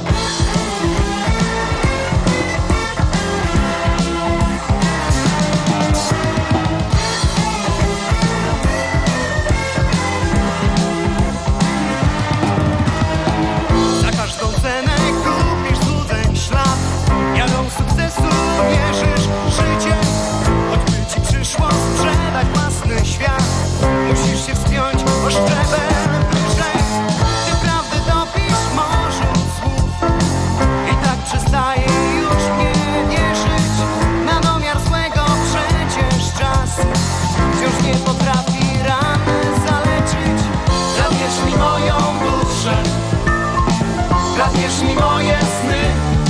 Wierzysz życie, choćby ci przyszło sprzedać własny świat. Musisz się wspiąć o szczebel wyżej. Ty prawdę topisz w morzu słów i tak przestaje już mnie wierzyć. Na domiar złego przecież czas wciąż nie potrafi rany zaleczyć. Kradniesz mi moją duszę, kradniesz mi moje sny.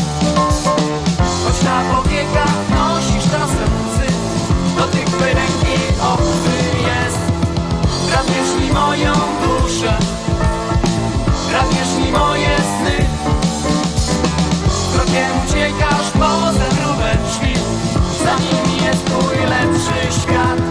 Choć na powiekach nosisz czasem łzy, dotyk twej ręki obcy jest. Kradniesz mi moją duszę, kradniesz mi moje sny. Krokiem uciekasz poza grube drzwi, za nimi jest twój lepszy świat.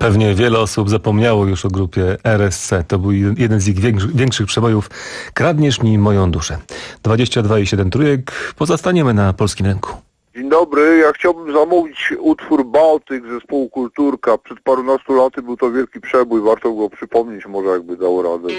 Pewnie wiele osób zapomniało już o grupie R S C. To był jeden z ich większych przebojów. Kradniesz mi moją duszę. dwadzieścia dwa i siedem trójek. Pozostaniemy na polskim rynku. Dzień dobry, ja chciałbym zamówić utwór Bałtyk zespołu Kulturka. Przed parunastu laty był to wielki przebój, warto go przypomnieć, może jakby dało radę.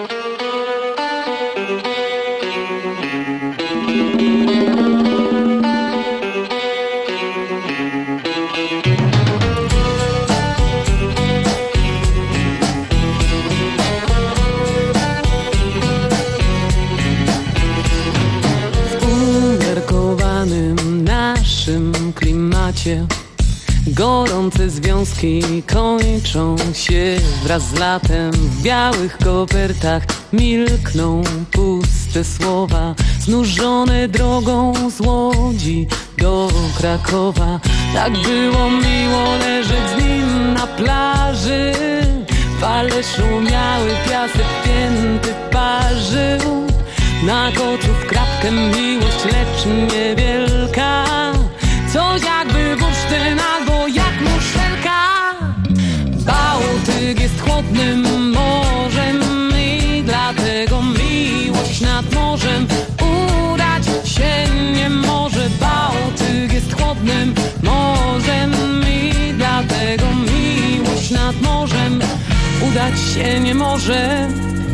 W klimacie gorące związki kończą się wraz z latem. W białych kopertach milkną puste słowa, znużone drogą z Łodzi do Krakowa. Tak było miło leżeć z nim na plaży, fale szumiały, piasek pięty parzył. Na koców kratkę miłość, lecz niewielka, coś jakby bursztyn albo jak muszelka. Bałtyk jest chłodnym morzem i dlatego miłość nad morzem udać się nie może. Bałtyk jest chłodnym morzem i dlatego miłość nad morzem udać się nie może.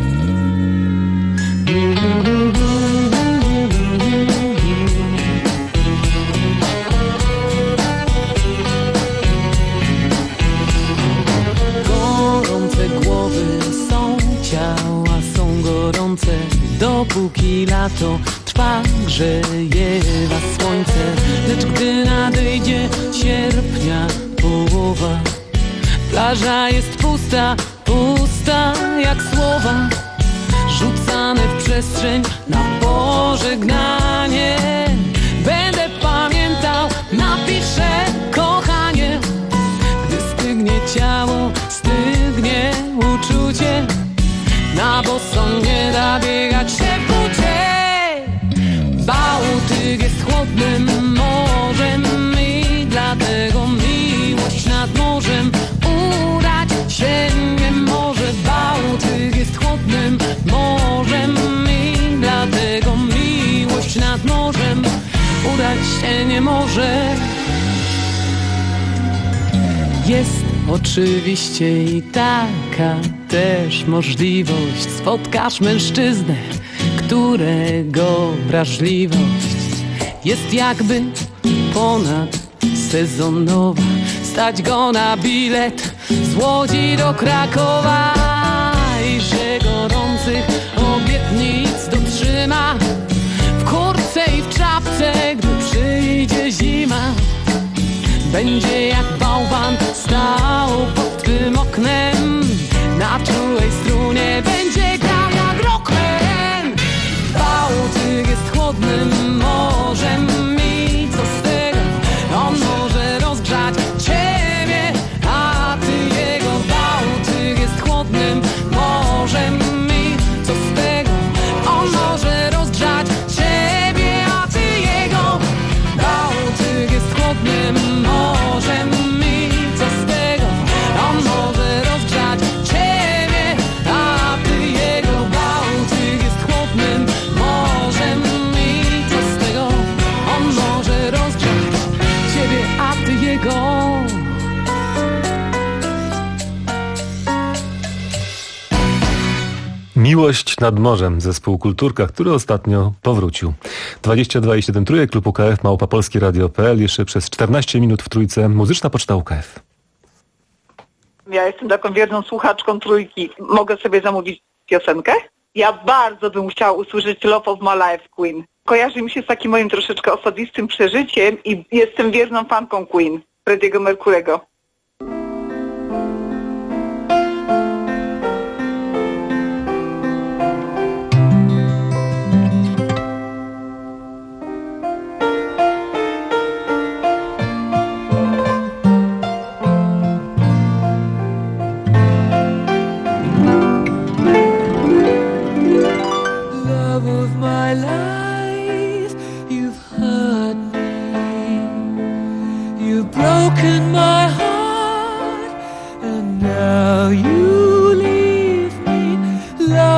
Gorące głowy są, ciała są gorące, dopóki lato trwa, grzeje was słońce. Lecz gdy nadejdzie sierpnia połowa, plaża jest pusta, pusta jak słowa rzucane w przestrzeń na pożegnanie. Będę pamiętał, napiszę kochanie. Gdy stygnie ciało, stygnie uczucie, na boso nie da biegać się w bucie. Bałtyk jest chłodnym morzem i dlatego miłość nad morzem udać się nie może. Bałtyk jest chłodnym morzem i dlatego miłość nad morzem udać się nie może. Jest oczywiście i taka też możliwość. Spotkasz mężczyznę, którego wrażliwość jest jakby ponad sezonowa. Stać go na bilet z Łodzi do Krakowa i że gorących obietnic dotrzyma. W kurtce i w czapce, gdy przyjdzie zima, będzie jak bałwan stał pod twym oknem. Na czułej strunie będzie grał jak rockman. Bałtyk jest chłodnym morzem i co z tego? On może rozgrzać ciebie, a ty jego. Bałtyk jest chłodnym morzem i co z tego? On może rozgrzać ciebie, a ty jego. Bałtyk jest chłodnym morzem i co z tego? On może rozgrzać ciebie, a ty jego. Bałtyk jest chłodnym morzem i co z tego? On może rozgrzać ciebie, a ty jego. Miłość nad morzem, zespół Kulturka, który ostatnio powrócił. dwadzieścia dwa i siedem trójek, klub U K F, małpa polskie radio kropka p l. Jeszcze przez czternaście minut w trójce muzyczna poczta U K F. Ja jestem taką wierną słuchaczką trójki. Mogę sobie zamówić piosenkę? Ja bardzo bym chciała usłyszeć Love of My Life Queen. Kojarzy mi się z takim moim troszeczkę osobistym przeżyciem i jestem wierną fanką Queen, Freddie'ego Mercury'ego. Broken my heart.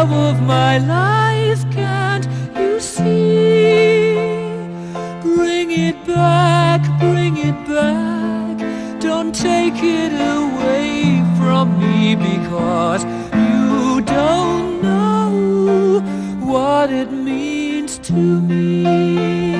love of my life, can't you see? Bring it back, bring it back, don't take it away from me, because you don't know what it means to me.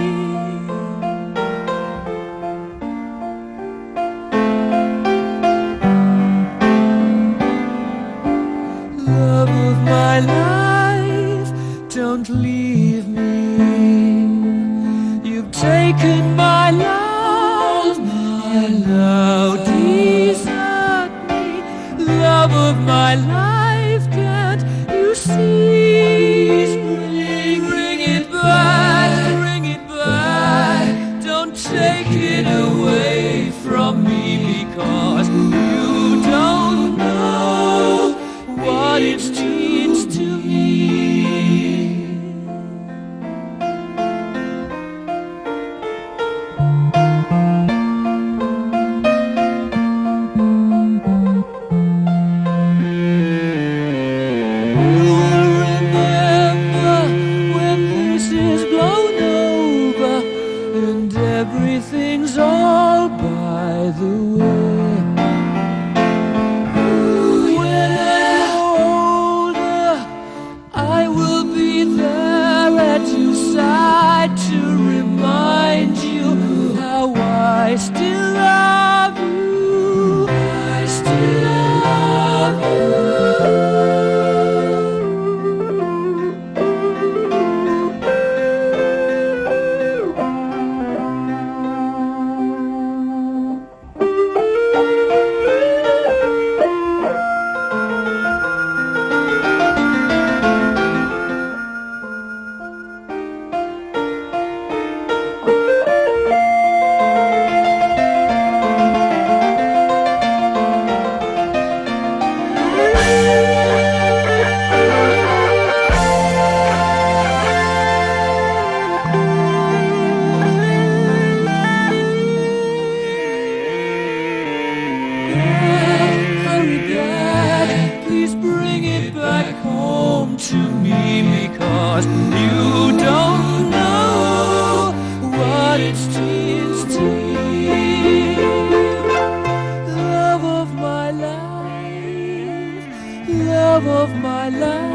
Love of my life, don't leave me. You've taken my love, and now desert me. Love of my life, can't you see? Bring, bring it back, bring it back, don't take it away from me, because you don't know what it means to me. Remember when this is blown over and everything's all by the way. When I'm older, I will be there at your side to remind you how I still love you. I still love you. Hurry back, please bring it back home to me, because you don't know what it means to me. Love of my life, love of my life.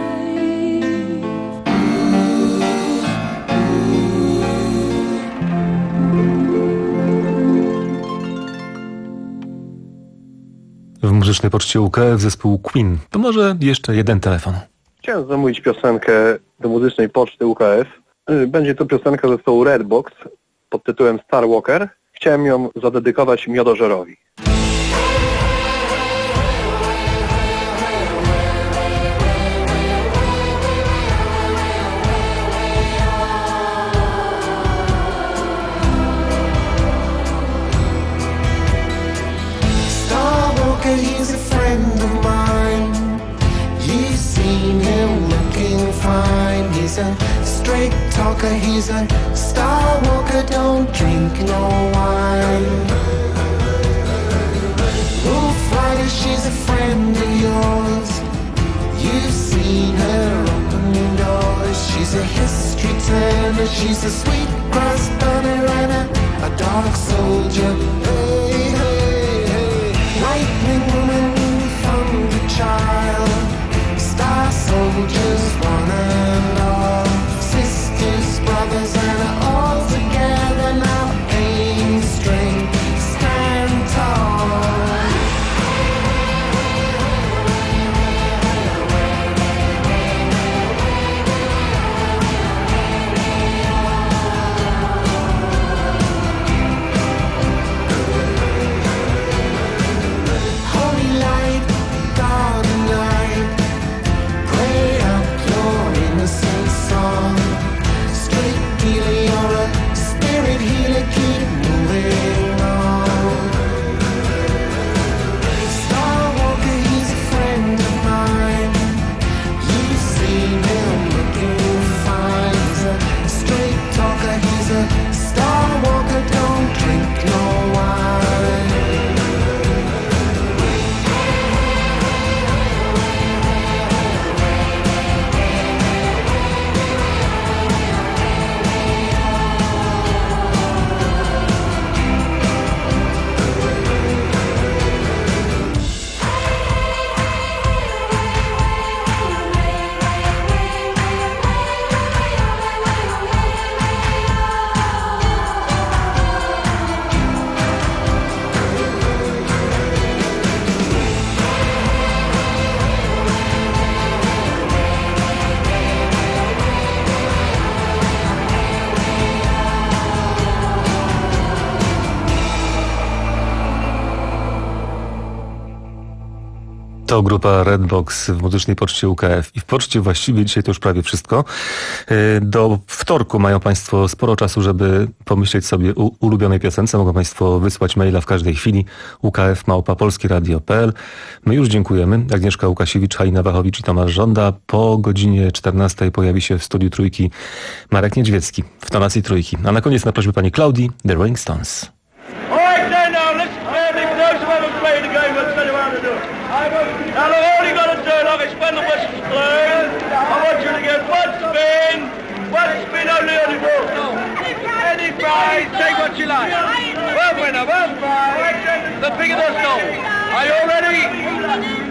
W muzycznej poczcie U K F zespół Queen. To może jeszcze jeden telefon. Chciałem zamówić piosenkę do muzycznej poczty U K F. Będzie to piosenka zespołu Redbox pod tytułem Star Walker. Chciałem ją zadedykować Miodożerowi. He's a friend of mine. You've seen him looking fine. He's a straight talker, he's a star walker, don't drink no wine. Wolf Rider, she's a friend of yours. You've seen her open doors. She's a history teller, she's a sweet grass burner and a, a dark soldier. Hey, hey, hey. Lightning woman from the child. Star soldiers, one and all. Sisters, brothers, and all together now. Aim straight, stand tall. To grupa Redbox w Muzycznej Poczcie U K F. I w poczcie właściwie dzisiaj to już prawie wszystko. Do wtorku mają Państwo sporo czasu, żeby pomyśleć sobie o ulubionej piosence. Mogą Państwo wysłać maila w każdej chwili U K F małpa polskie radio kropka p l. My już dziękujemy. Agnieszka Łukasiewicz, Halina Wachowicz i Tomasz Żąda. Po godzinie czternastej pojawi się w studiu Trójki Marek Niedźwiecki w tonacji Trójki. A na koniec na prośbę pani Klaudii The Rolling Stones. Now all you gotta do, like it's when the whistle's blowing, I want you to get one spin, one spin only on the ball. Any prize, take what you like. One winner, one prize, the bigger the score. Are you all ready?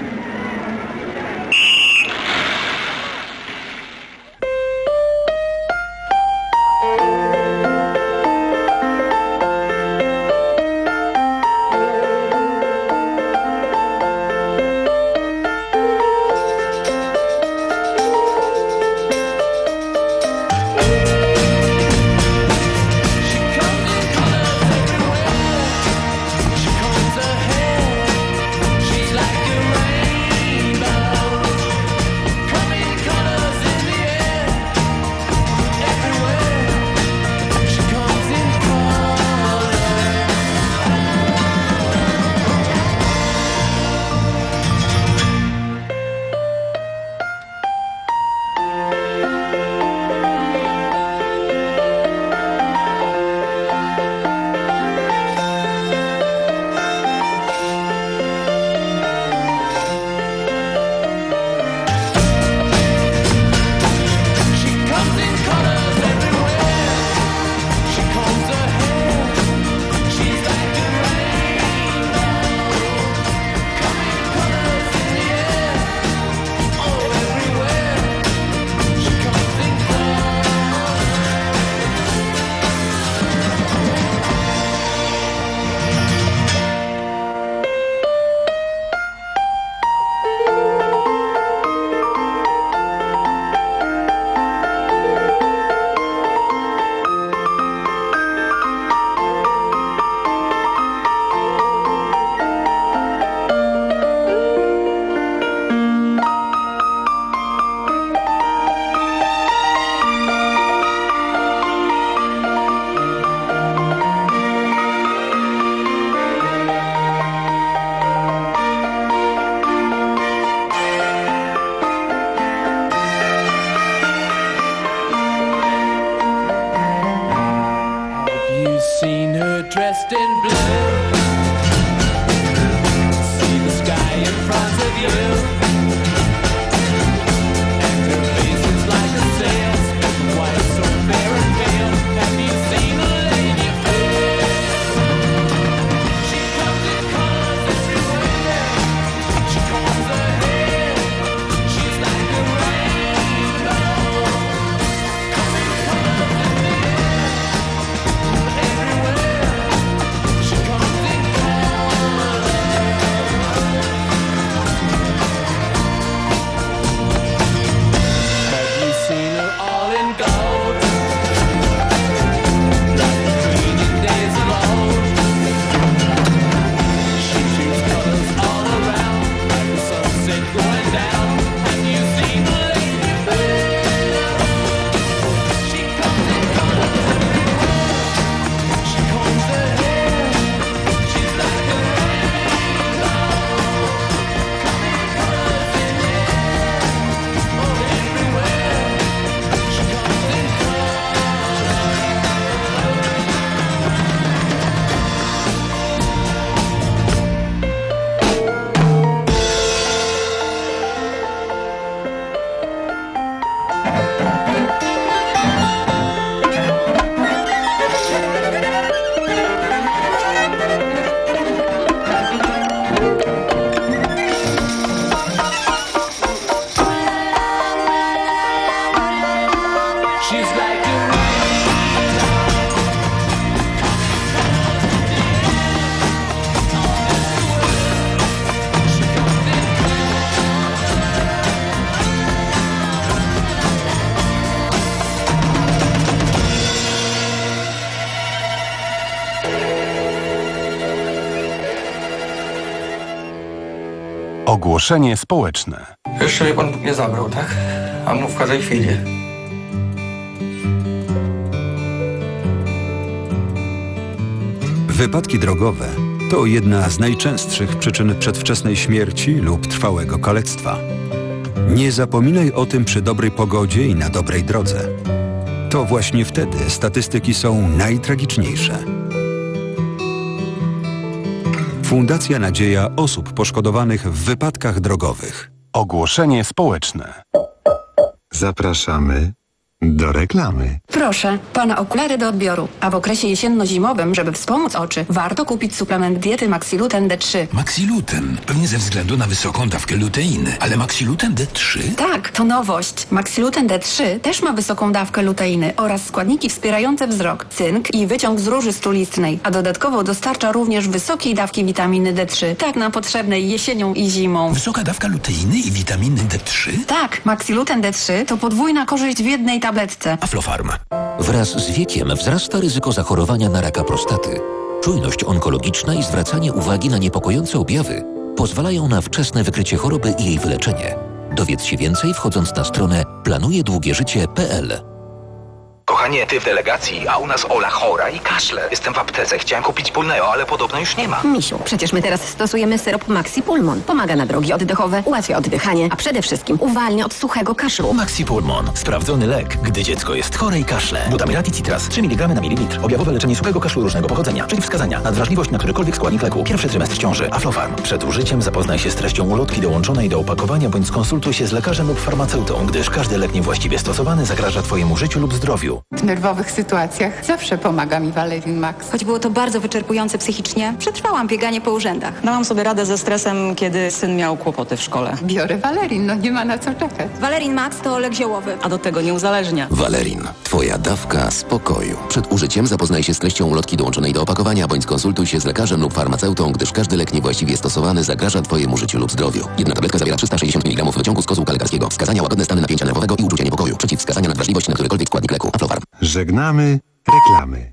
Dressed in blue, see the sky in front of you, and her face is like a sail, white so fair and pale. Have you seen a lady fair? She comes in colors everywhere, she combs her hair, she's like a rainbow, coming colors in the air, everywhere. Ogłoszenie społeczne. Jeszcze mnie pan nie zabrał, tak? A mów w każdej chwili. Wypadki drogowe to jedna z najczęstszych przyczyn przedwczesnej śmierci lub trwałego kalectwa. Nie zapominaj o tym przy dobrej pogodzie i na dobrej drodze. To właśnie wtedy statystyki są najtragiczniejsze. Fundacja Nadzieja osób poszkodowanych w wypadkach drogowych. Ogłoszenie społeczne. Zapraszamy do reklamy. Proszę, pana okulary do odbioru. A w okresie jesienno-zimowym, żeby wspomóc oczy, warto kupić suplement diety Maxiluten D trzy. Maxiluten? Pewnie ze względu na wysoką dawkę luteiny. Ale Maxiluten D trzy? Tak, to nowość. Maxiluten D trzy też ma wysoką dawkę luteiny oraz składniki wspierające wzrok, cynk i wyciąg z róży strulistnej, a dodatkowo dostarcza również wysokiej dawki witaminy D trzy, tak nam potrzebnej jesienią i zimą. Wysoka dawka luteiny i witaminy D trzy? Tak, Maxiluten D trzy to podwójna korzyść w jednej tabletce. Aflofarm. Wraz z wiekiem wzrasta ryzyko zachorowania na raka prostaty. Czujność onkologiczna i zwracanie uwagi na niepokojące objawy pozwalają na wczesne wykrycie choroby i jej wyleczenie. Dowiedz się więcej wchodząc na stronę planuje długie życie kropka p l. Kochanie, ty w delegacji, a u nas Ola chora i kaszle. Jestem w aptece, chciałem kupić Pulneo, ale podobno już nie ma. Misiu, przecież my teraz stosujemy syrop Maxi Pulmon. Pomaga na drogi oddechowe, ułatwia oddychanie, a przede wszystkim uwalnia od suchego kaszlu. Maxi Pulmon. Sprawdzony lek, gdy dziecko jest chore i kaszle. Butamirati Citras, trzy miligramy na mililitr. Objawowe leczenie suchego kaszlu różnego pochodzenia. Przeciwwskazania. Nadwrażliwość na którykolwiek składnik leku. Pierwszy trymestr ciąży. Aflofarm. Przed użyciem zapoznaj się z treścią ulotki dołączonej do opakowania bądź skonsultuj się z lekarzem lub farmaceutą, gdyż każdy lek niewłaściwie stosowany zagraża twojemu życiu lub zdrowiu. W nerwowych sytuacjach zawsze pomaga mi Valerin Max. Choć było to bardzo wyczerpujące psychicznie, przetrwałam bieganie po urzędach. Dałam sobie radę ze stresem, kiedy syn miał kłopoty w szkole. Biorę Valerin, no nie ma na co czekać. Valerin Max to lek ziołowy. A do tego nie uzależnia. Valerin. Twoja dawka spokoju. Przed użyciem zapoznaj się z treścią ulotki dołączonej do opakowania bądź skonsultuj się z lekarzem lub farmaceutą, gdyż każdy lek niewłaściwie stosowany zagraża twojemu życiu lub zdrowiu. Jedna tabletka zawiera trzysta sześćdziesiąt miligramów wyciągu z kozłka lekarskiego. Wskazania łagodne stany napięcia nerwowego i uczucia niepokoju. Przeciwwskazania na wrażliwość na którykolwiek składnik leku. Aflofarm. Żegnamy reklamy.